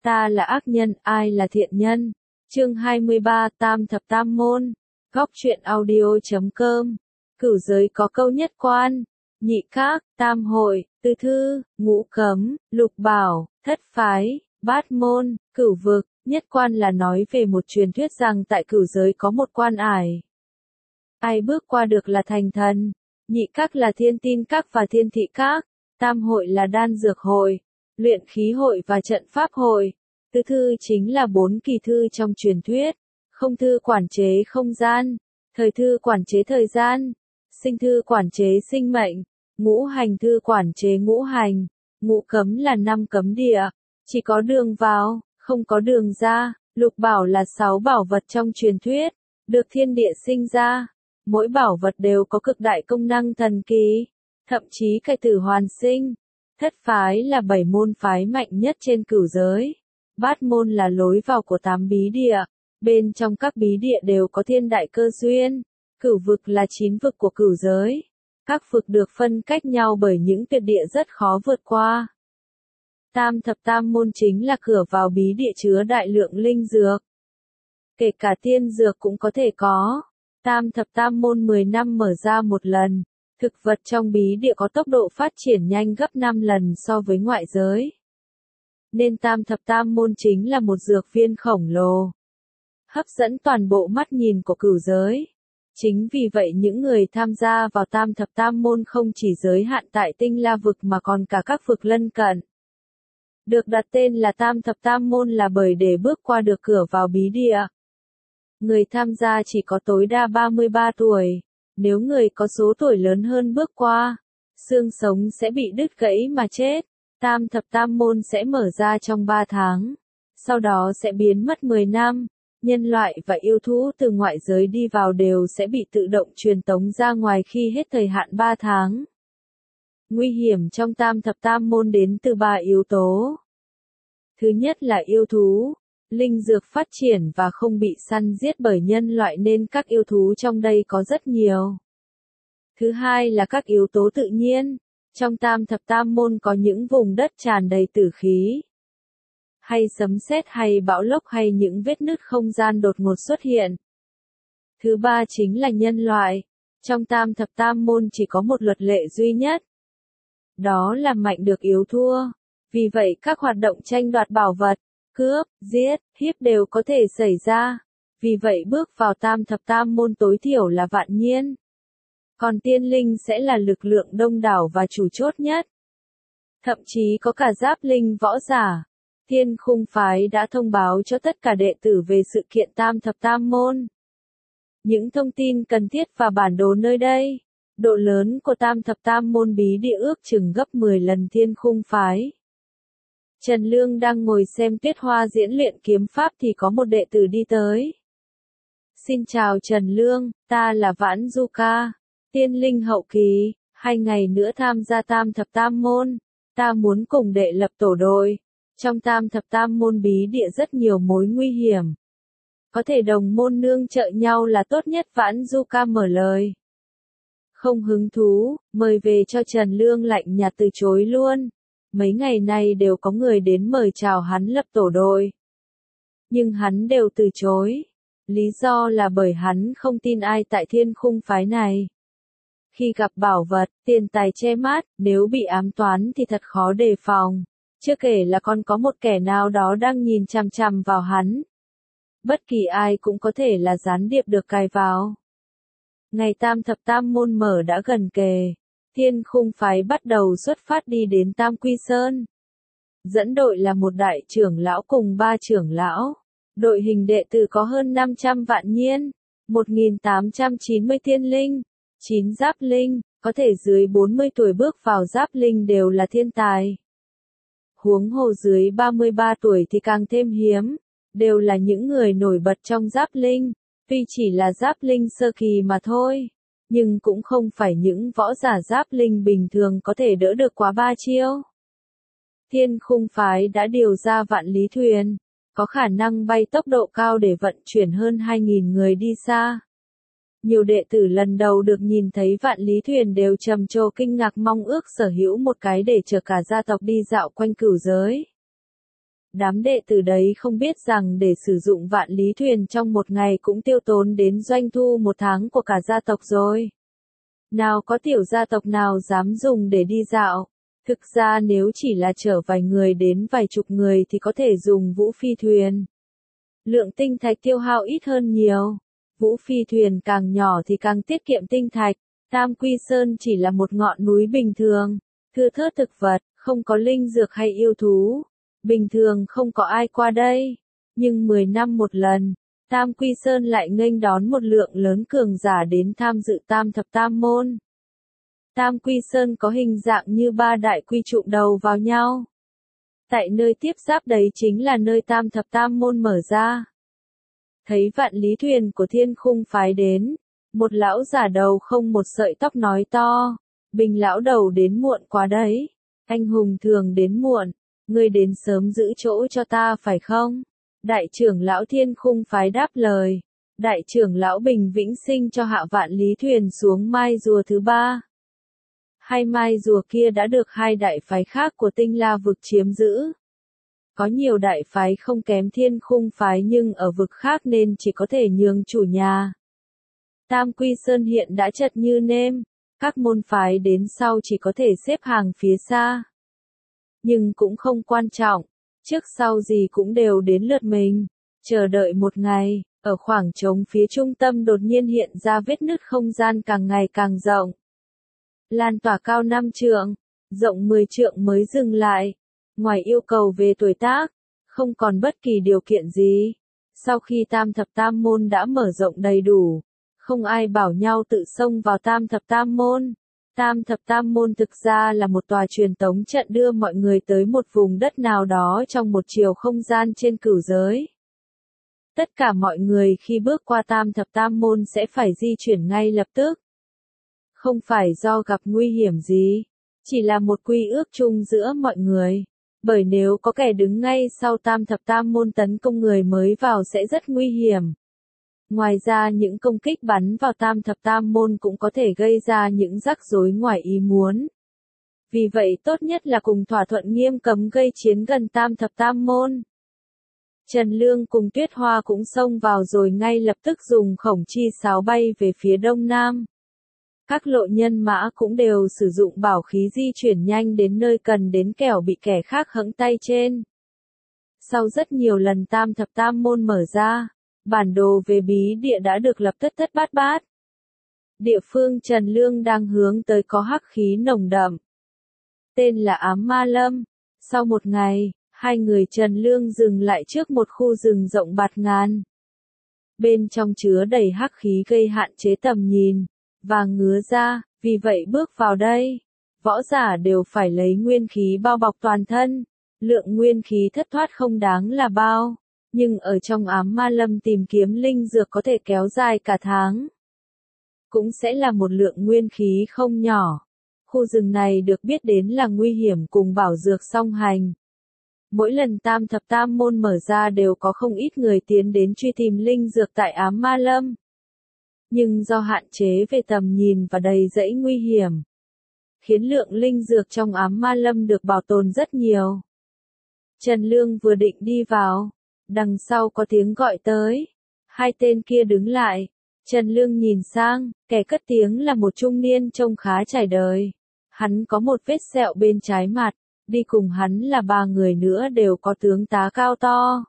Ta là ác nhân, ai là thiện nhân? Chương 23 Tam thập tam môn. Góc truyện audio.com. Cửu giới có câu nhất quan, nhị các, tam hội, tứ thư, ngũ cấm, lục bảo, thất phái, bát môn, cửu vực. Nhất quan là nói về một truyền thuyết rằng tại cửu giới có một quan ải. Ai bước qua được là thành thần. Nhị các là thiên tin các và thiên thị các. Tam hội là đan dược hội, luyện khí hội và trận pháp hội. Tứ thư chính là 4 kỳ thư trong truyền thuyết. Không thư quản chế không gian, thời thư quản chế thời gian, sinh thư quản chế sinh mệnh, ngũ hành thư quản chế ngũ hành, ngũ cấm là 5 cấm địa, chỉ có đường vào, không có đường ra. Lục bảo là 6 bảo vật trong truyền thuyết, được thiên địa sinh ra. Mỗi bảo vật đều có cực đại công năng thần kỳ, thậm chí cải tử hoàn sinh. Thất phái là 7 môn phái mạnh nhất trên cửu giới. Bát môn là lối vào của 8 bí địa. Bên trong các bí địa đều có thiên đại cơ duyên. Cửu vực là 9 vực của cửu giới. Các vực được phân cách nhau bởi những tuyệt địa rất khó vượt qua. Tam thập tam môn chính là cửa vào bí địa chứa đại lượng linh dược. Kể cả tiên dược cũng có thể có. Tam thập tam môn 10 năm mở ra một lần. Thực vật trong bí địa có tốc độ phát triển nhanh gấp 5 lần so với ngoại giới. Nên tam thập tam môn chính là một dược viên khổng lồ, hấp dẫn toàn bộ mắt nhìn của cửu giới. Chính vì vậy những người tham gia vào tam thập tam môn không chỉ giới hạn tại tinh la vực mà còn cả các vực lân cận. Được đặt tên là tam thập tam môn là bởi để bước qua được cửa vào bí địa. Người tham gia chỉ có tối đa 33 tuổi. Nếu người có số tuổi lớn hơn bước qua, xương sống sẽ bị đứt gãy mà chết. Tam thập tam môn sẽ mở ra trong 3 tháng. Sau đó sẽ biến mất 10 năm. Nhân loại và yêu thú từ ngoại giới đi vào đều sẽ bị tự động truyền tống ra ngoài khi hết thời hạn 3 tháng. Nguy hiểm trong tam thập tam môn đến từ 3 yếu tố. Thứ nhất là yêu thú. Linh dược phát triển và không bị săn giết bởi nhân loại nên các yêu thú trong đây có rất nhiều. Thứ hai là các yếu tố tự nhiên. Trong tam thập tam môn có những vùng đất tràn đầy tử khí. Hay sấm sét hay bão lốc hay những vết nứt không gian đột ngột xuất hiện. Thứ ba chính là nhân loại. Trong tam thập tam môn chỉ có một luật lệ duy nhất. Đó là mạnh được yếu thua. Vì vậy các hoạt động tranh đoạt bảo vật, cướp, giết, hiếp đều có thể xảy ra. Vì vậy bước vào tam thập tam môn tối thiểu là vạn nhiên. Còn tiên linh sẽ là lực lượng đông đảo và chủ chốt nhất. Thậm chí có cả giáp linh võ giả. Thiên khung phái đã thông báo cho tất cả đệ tử về sự kiện tam thập tam môn. Những thông tin cần thiết và bản đồ nơi đây. Độ lớn của tam thập tam môn bí địa ước chừng gấp 10 lần thiên khung phái. Trần Lương đang ngồi xem Tuyết Hoa diễn luyện kiếm pháp thì có một đệ tử đi tới. Xin chào Trần Lương, ta là Vãn Du Ca, tiên linh hậu kỳ, 2 ngày nữa tham gia tam thập tam môn, ta muốn cùng đệ lập tổ đội. Trong tam thập tam môn bí địa rất nhiều mối nguy hiểm. Có thể đồng môn nương trợ nhau là tốt nhất. Vãn Du Ca mở lời. Không hứng thú, mời về cho Trần Lương lạnh nhạt từ chối luôn. Mấy ngày nay đều có người đến mời chào hắn lập tổ đội. Nhưng hắn đều từ chối. Lý do là bởi hắn không tin ai tại thiên khung phái này. Khi gặp bảo vật, tiền tài che mát, nếu bị ám toán thì thật khó đề phòng. Chưa kể là còn có một kẻ nào đó đang nhìn chằm chằm vào hắn. Bất kỳ ai cũng có thể là gián điệp được cài vào. Ngày tam thập tam môn mở đã gần kề. Thiên khung phái bắt đầu xuất phát đi đến Tam Quy Sơn. Dẫn đội là một đại trưởng lão cùng 3 trưởng lão. Đội hình đệ tử có hơn 500 vạn nhiên, 1890 thiên linh, 9 giáp linh, có thể dưới 40 tuổi bước vào giáp linh đều là thiên tài. Huống hồ dưới 33 tuổi thì càng thêm hiếm, đều là những người nổi bật trong giáp linh, tuy chỉ là giáp linh sơ kỳ mà thôi. Nhưng cũng không phải những võ giả giáp linh bình thường có thể đỡ được quá 3 chiêu. Thiên khung phái đã điều ra vạn lý thuyền, có khả năng bay tốc độ cao để vận chuyển hơn 2.000 người đi xa. Nhiều đệ tử lần đầu được nhìn thấy vạn lý thuyền đều trầm trồ kinh ngạc mong ước sở hữu một cái để chở cả gia tộc đi dạo quanh cửu giới. Đám đệ tử đấy không biết rằng để sử dụng vạn lý thuyền trong một ngày cũng tiêu tốn đến doanh thu một tháng của cả gia tộc rồi. Nào có tiểu gia tộc nào dám dùng để đi dạo. Thực ra nếu chỉ là chở vài người đến vài chục người thì có thể dùng vũ phi thuyền. Lượng tinh thạch tiêu hao ít hơn nhiều. Vũ phi thuyền càng nhỏ thì càng tiết kiệm tinh thạch. Tam Quy Sơn chỉ là một ngọn núi bình thường, thưa thớt thực vật, không có linh dược hay yêu thú. Bình thường không có ai qua đây. Nhưng 10 năm một lần, Tam Quy Sơn lại nghênh đón một lượng lớn cường giả đến tham dự Tam Thập Tam Môn. Tam Quy Sơn có hình dạng như ba đại quy trụ đầu vào nhau. Tại nơi tiếp giáp đấy chính là nơi Tam Thập Tam Môn mở ra. Thấy vạn lý thuyền của Thiên Khung phái đến, một lão giả đầu không một sợi tóc nói to, Bình lão đầu đến muộn quá đấy, anh hùng thường đến muộn, ngươi đến sớm giữ chỗ cho ta phải không? Đại trưởng lão Thiên Khung phái đáp lời, đại trưởng lão Bình vĩnh sinh cho hạ vạn lý thuyền xuống mai rùa thứ 3. Hai mai rùa kia đã được hai đại phái khác của Tinh La vực chiếm giữ. Có nhiều đại phái không kém Thiên Khung phái nhưng ở vực khác nên chỉ có thể nhường chủ nhà. Tam Quy Sơn hiện đã chật như nêm, các môn phái đến sau chỉ có thể xếp hàng phía xa. Nhưng cũng không quan trọng, trước sau gì cũng đều đến lượt mình. Chờ đợi một ngày, ở khoảng trống phía trung tâm đột nhiên hiện ra vết nứt không gian càng ngày càng rộng. Lan tỏa cao 5 trượng, rộng 10 trượng mới dừng lại. Ngoài yêu cầu về tuổi tác, không còn bất kỳ điều kiện gì. Sau khi Tam Thập Tam Môn đã mở rộng đầy đủ, không ai bảo nhau tự xông vào Tam Thập Tam Môn. Tam Thập Tam Môn thực ra là một tòa truyền tống trận đưa mọi người tới một vùng đất nào đó trong một chiều không gian trên cửu giới. Tất cả mọi người khi bước qua Tam Thập Tam Môn sẽ phải di chuyển ngay lập tức. Không phải do gặp nguy hiểm gì, chỉ là một quy ước chung giữa mọi người. Bởi nếu có kẻ đứng ngay sau Tam Thập Tam Môn tấn công người mới vào sẽ rất nguy hiểm. Ngoài ra những công kích bắn vào Tam Thập Tam Môn cũng có thể gây ra những rắc rối ngoài ý muốn. Vì vậy tốt nhất là cùng thỏa thuận nghiêm cấm gây chiến gần Tam Thập Tam Môn. Trần Lương cùng Tuyết Hoa cũng xông vào rồi ngay lập tức dùng khổng chi sáo bay về phía đông nam. Các lộ nhân mã cũng đều sử dụng bảo khí di chuyển nhanh đến nơi cần đến kẻo bị kẻ khác hẫng tay trên. Sau rất nhiều lần Tam Thập Tam Môn mở ra, bản đồ về bí địa đã được lập tất tất bát bát. Địa phương Trần Lương đang hướng tới có hắc khí nồng đậm. Tên là Ám Ma Lâm. Sau một ngày, hai người Trần Lương dừng lại trước một khu rừng rộng bạt ngàn. Bên trong chứa đầy hắc khí gây hạn chế tầm nhìn và ngứa ra, vì vậy bước vào đây, võ giả đều phải lấy nguyên khí bao bọc toàn thân. Lượng nguyên khí thất thoát không đáng là bao, nhưng ở trong Ám Ma Lâm tìm kiếm linh dược có thể kéo dài cả tháng. Cũng sẽ là một lượng nguyên khí không nhỏ. Khu rừng này được biết đến là nguy hiểm cùng bảo dược song hành. Mỗi lần Tam Thập Tam Môn mở ra đều có không ít người tiến đến truy tìm linh dược tại Ám Ma Lâm. Nhưng do hạn chế về tầm nhìn và đầy rẫy nguy hiểm, khiến lượng linh dược trong Ám Ma Lâm được bảo tồn rất nhiều. Trần Lương vừa định đi vào, đằng sau có tiếng gọi tới. Hai tên kia đứng lại. Trần Lương nhìn sang, kẻ cất tiếng là một trung niên trông khá trải đời. Hắn có một vết sẹo bên trái mặt, đi cùng hắn là 3 người nữa đều có tướng tá cao to.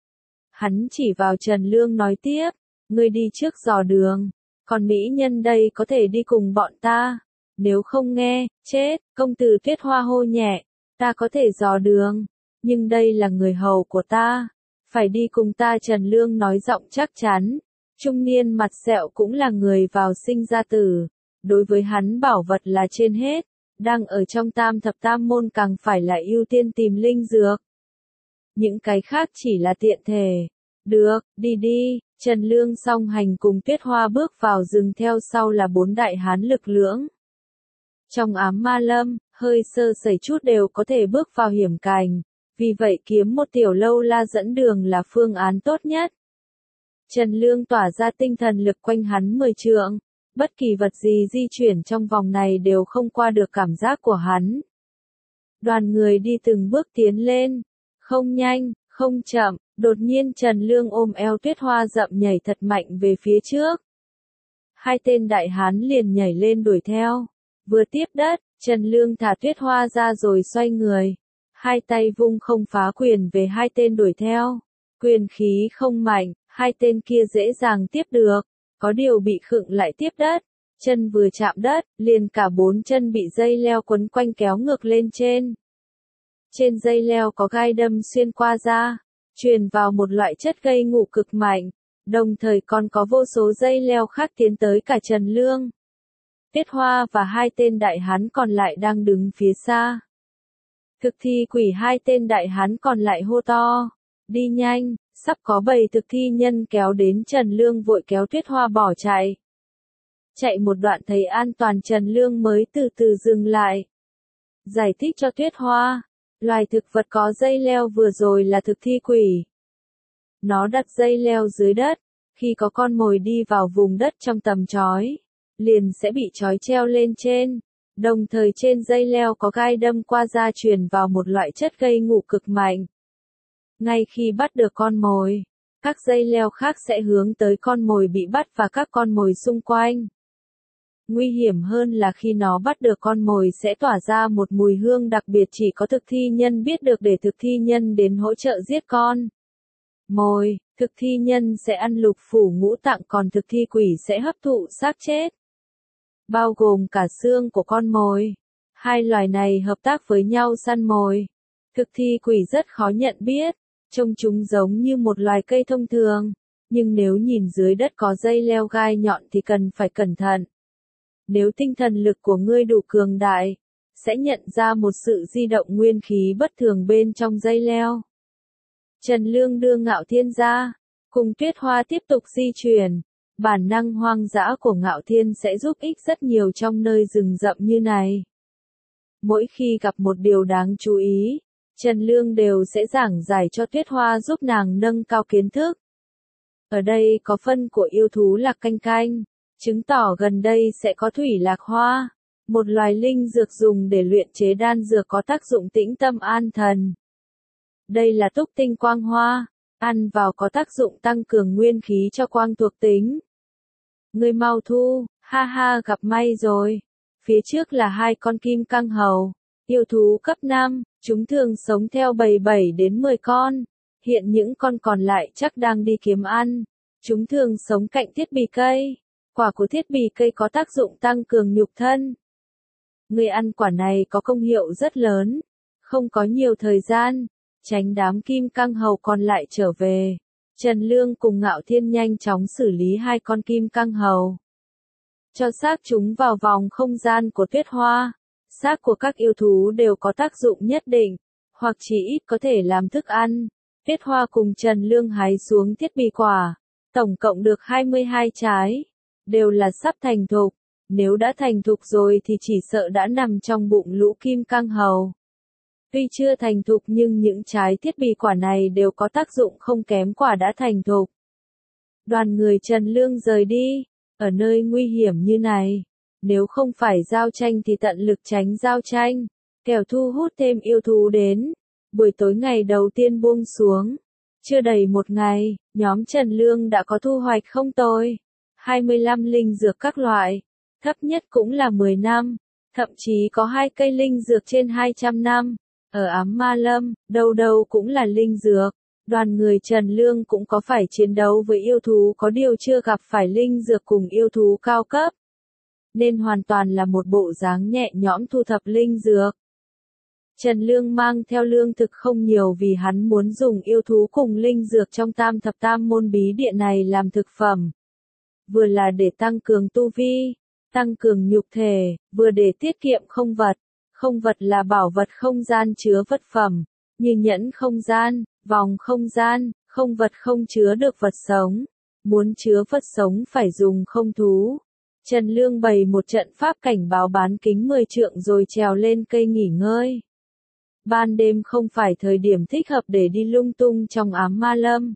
Hắn chỉ vào Trần Lương nói tiếp, ngươi đi trước dò đường, còn mỹ nhân đây có thể đi cùng bọn ta. Nếu không nghe, chết. Công tử Tuyết Hoa hô nhẹ, ta có thể dò đường, nhưng đây là người hầu của ta, phải đi cùng ta. Trần Lương nói giọng chắc chắn. Trung niên mặt sẹo cũng là người vào sinh ra tử, đối với hắn bảo vật là trên hết, đang ở trong Tam Thập Tam Môn càng phải là ưu tiên tìm linh dược. Những cái khác chỉ là tiện thể. Được, đi đi. Trần Lương song hành cùng Tuyết Hoa bước vào rừng, theo sau là 4 đại hán lực lưỡng. Trong Ám Ma Lâm, hơi sơ sẩy chút đều có thể bước vào hiểm cảnh, vì vậy kiếm một tiểu lâu la dẫn đường là phương án tốt nhất. Trần Lương tỏa ra tinh thần lực quanh hắn 10 trượng, bất kỳ vật gì di chuyển trong vòng này đều không qua được cảm giác của hắn. Đoàn người đi từng bước tiến lên, Không nhanh, không chậm, đột nhiên Trần Lương ôm eo Tuyết Hoa dậm nhảy thật mạnh về phía trước. Hai tên đại hán liền nhảy lên đuổi theo. Vừa tiếp đất, Trần Lương thả Tuyết Hoa ra rồi xoay người. Hai tay vung không phá quyền về hai tên đuổi theo. Quyền khí không mạnh, hai tên kia dễ dàng tiếp được. Có điều bị khựng lại tiếp đất. Chân vừa chạm đất, liền cả bốn chân bị dây leo quấn quanh kéo ngược lên trên. Trên dây leo có gai đâm xuyên qua da, truyền vào một loại chất gây ngủ cực mạnh. Đồng thời còn có vô số dây leo khác tiến tới cả Trần Lương. Tuyết Hoa và hai tên đại hán còn lại đang đứng phía xa. Thực thi quỷ hai tên đại hán còn lại hô to. Đi nhanh, sắp có bầy thực thi nhân kéo đến Trần Lương vội kéo Tuyết Hoa bỏ chạy. Chạy một đoạn thấy an toàn Trần Lương mới từ từ dừng lại. Giải thích cho Tuyết Hoa, loài thực vật có dây leo vừa rồi là thực thi quỷ. Nó đặt dây leo dưới đất, khi có con mồi đi vào vùng đất trong tầm trói, liền sẽ bị trói treo lên trên. Đồng thời trên dây leo có gai đâm qua da truyền vào một loại chất gây ngủ cực mạnh. Ngay khi bắt được con mồi, các dây leo khác sẽ hướng tới con mồi bị bắt và các con mồi xung quanh. Nguy hiểm hơn là khi nó bắt được con mồi sẽ tỏa ra một mùi hương đặc biệt chỉ có thực thi nhân biết được để thực thi nhân đến hỗ trợ giết con mồi. Thực thi nhân sẽ ăn lục phủ ngũ tạng còn thực thi quỷ sẽ hấp thụ xác chết, bao gồm cả xương của con mồi. Hai loài này hợp tác với nhau săn mồi. Thực thi quỷ rất khó nhận biết, trông chúng giống như một loài cây thông thường, nhưng nếu nhìn dưới đất có dây leo gai nhọn thì cần phải cẩn thận. Nếu tinh thần lực của ngươi đủ cường đại, sẽ nhận ra một sự di động nguyên khí bất thường bên trong dây leo. Trần Lương đưa Ngạo Thiên ra, cùng Tuyết Hoa tiếp tục di chuyển. Bản năng hoang dã của Ngạo Thiên sẽ giúp ích rất nhiều trong nơi rừng rậm như này. Mỗi khi gặp một điều đáng chú ý, Trần Lương đều sẽ giảng giải cho Tuyết Hoa giúp nàng nâng cao kiến thức. Ở đây có phân của yêu thú lạc canh canh, chứng tỏ gần đây sẽ có thủy lạc hoa, một loài linh dược dùng để luyện chế đan dược có tác dụng tĩnh tâm an thần. Đây là túc tinh quang hoa, ăn vào có tác dụng tăng cường nguyên khí cho quang thuộc tính. Ngươi mau thu, ha ha gặp may rồi. Phía trước là hai con kim cang hầu, yêu thú cấp 5, chúng thường sống theo bầy 7 đến 10 con. Hiện những con còn lại chắc đang đi kiếm ăn. Chúng thường sống cạnh thiết bì cây. Quả của thiết bì cây có tác dụng tăng cường nhục thân. Ngươi ăn quả này có công hiệu rất lớn. Không có nhiều thời gian, tránh đám kim cang hầu còn lại trở về. Trần Lương cùng Ngạo Thiên nhanh chóng xử lý hai con kim cang hầu. Cho xác chúng vào vòng không gian của Tuyết Hoa. Xác của các yêu thú đều có tác dụng nhất định, hoặc chỉ ít có thể làm thức ăn. Tuyết Hoa cùng Trần Lương hái xuống thiết bì quả. Tổng cộng được 22 trái. Đều là sắp thành thục. Nếu đã thành thục rồi thì chỉ sợ đã nằm trong bụng lũ kim cang hầu. Tuy chưa thành thục nhưng những trái thiết bì quả này đều có tác dụng không kém quả đã thành thục. Đoàn người Trần Lương rời đi. Ở nơi nguy hiểm như này, nếu không phải giao tranh thì tận lực tránh giao tranh, kẻo thu hút thêm yêu thú đến. Buổi tối ngày đầu tiên buông xuống, chưa đầy một ngày, nhóm Trần Lương đã có thu hoạch không tồi. 25 linh dược các loại, thấp nhất cũng là 10 năm, thậm chí có 2 cây linh dược trên 200 năm. Ở Ám Ma Lâm, đâu đâu cũng là linh dược. Đoàn người Trần Lương cũng có phải chiến đấu với yêu thú có điều chưa gặp phải linh dược cùng yêu thú cao cấp. Nên hoàn toàn là một bộ dáng nhẹ nhõm thu thập linh dược. Trần Lương mang theo lương thực không nhiều vì hắn muốn dùng yêu thú cùng linh dược trong tam thập tam môn bí điện này làm thực phẩm. Vừa là để tăng cường tu vi, tăng cường nhục thể, vừa để tiết kiệm không vật. Không vật là bảo vật không gian chứa vật phẩm, như nhẫn không gian, vòng không gian, không vật không chứa được vật sống. Muốn chứa vật sống phải dùng không thú. Trần Lương bày một trận pháp cảnh báo bán kính 10 trượng rồi trèo lên cây nghỉ ngơi. Ban đêm không phải thời điểm thích hợp để đi lung tung trong Ám Ma Lâm.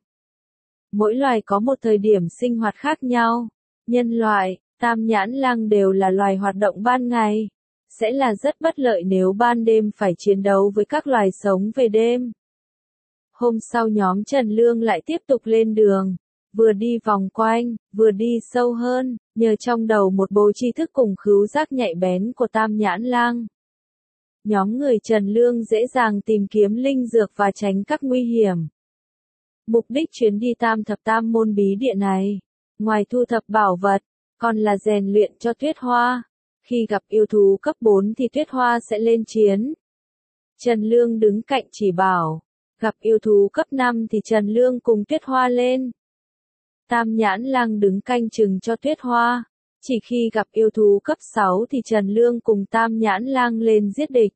Mỗi loài có một thời điểm sinh hoạt khác nhau. Nhân loại, Tam Nhãn Lang đều là loài hoạt động ban ngày. Sẽ là rất bất lợi nếu ban đêm phải chiến đấu với các loài sống về đêm. Hôm sau nhóm Trần Lương lại tiếp tục lên đường, vừa đi vòng quanh, vừa đi sâu hơn, nhờ trong đầu một bầu tri thức cùng khứu giác nhạy bén của Tam Nhãn Lang. Nhóm người Trần Lương dễ dàng tìm kiếm linh dược và tránh các nguy hiểm. Mục đích chuyến đi Tam Thập Tam Môn bí địa này, ngoài thu thập bảo vật, còn là rèn luyện cho Tuyết Hoa. Khi gặp yêu thú cấp 4 thì Tuyết Hoa sẽ lên chiến. Trần Lương đứng cạnh chỉ bảo, gặp yêu thú cấp 5 thì Trần Lương cùng Tuyết Hoa lên. Tam Nhãn Lang đứng canh chừng cho Tuyết Hoa. Chỉ khi gặp yêu thú cấp 6 thì Trần Lương cùng Tam Nhãn Lang lên giết địch.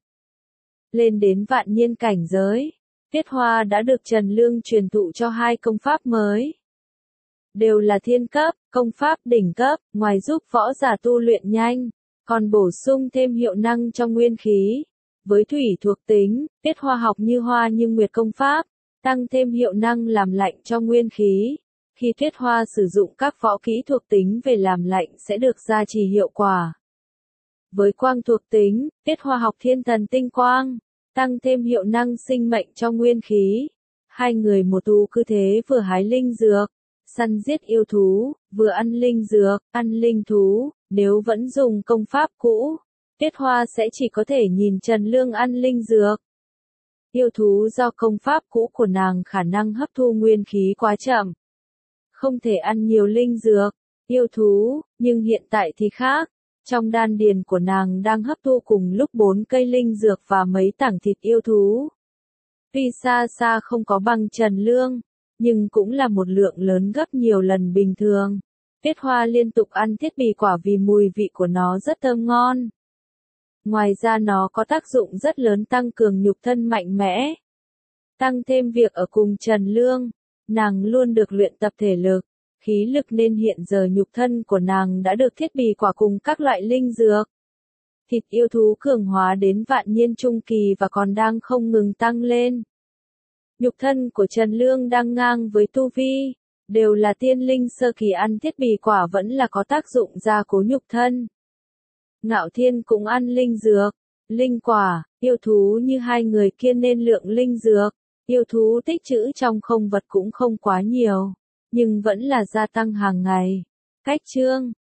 Lên đến vạn nhiên cảnh giới, Tuyết Hoa đã được Trần Lương truyền thụ cho 2 công pháp mới. Đều là thiên cấp, công pháp đỉnh cấp, ngoài giúp võ giả tu luyện nhanh, còn bổ sung thêm hiệu năng cho nguyên khí. Với thủy thuộc tính, Tuyết Hoa học như hoa như nguyệt công pháp, tăng thêm hiệu năng làm lạnh cho nguyên khí. Khi Tuyết Hoa sử dụng các võ kỹ thuộc tính về làm lạnh sẽ được gia trì hiệu quả. Với quang thuộc tính, Tuyết Hoa học thiên thần tinh quang, tăng thêm hiệu năng sinh mệnh cho nguyên khí. Hai người một tu cứ thế vừa hái linh dược, săn giết yêu thú, vừa ăn linh dược, ăn linh thú. Nếu vẫn dùng công pháp cũ, Tuyết Hoa sẽ chỉ có thể nhìn Trần Lương ăn linh dược. Yêu thú do công pháp cũ của nàng khả năng hấp thu nguyên khí quá chậm, không thể ăn nhiều linh dược, yêu thú, nhưng hiện tại thì khác. Trong đan điền của nàng đang hấp thu cùng lúc 4 cây linh dược và mấy tảng thịt yêu thú. Tuy xa xa không có bằng Trần Lương, nhưng cũng là một lượng lớn gấp nhiều lần bình thường. Tuyết Hoa liên tục ăn thiết bì quả vì mùi vị của nó rất thơm ngon. Ngoài ra nó có tác dụng rất lớn tăng cường nhục thân mạnh mẽ. Tăng thêm việc ở cùng Trần Lương, nàng luôn được luyện tập thể lực, khí lực nên hiện giờ nhục thân của nàng đã được thiết bì quả cùng các loại linh dược. Thịt yêu thú cường hóa đến vạn nhiên trung kỳ và còn đang không ngừng tăng lên. Nhục thân của Trần Lương đang ngang với tu vi, đều là tiên linh sơ kỳ ăn thiết bì quả vẫn là có tác dụng gia cố nhục thân. Ngạo Thiên cũng ăn linh dược, linh quả, yêu thú như hai người kia nên lượng linh dược, yêu thú tích trữ trong không vật cũng không quá nhiều, nhưng vẫn là gia tăng hàng ngày. Cách chương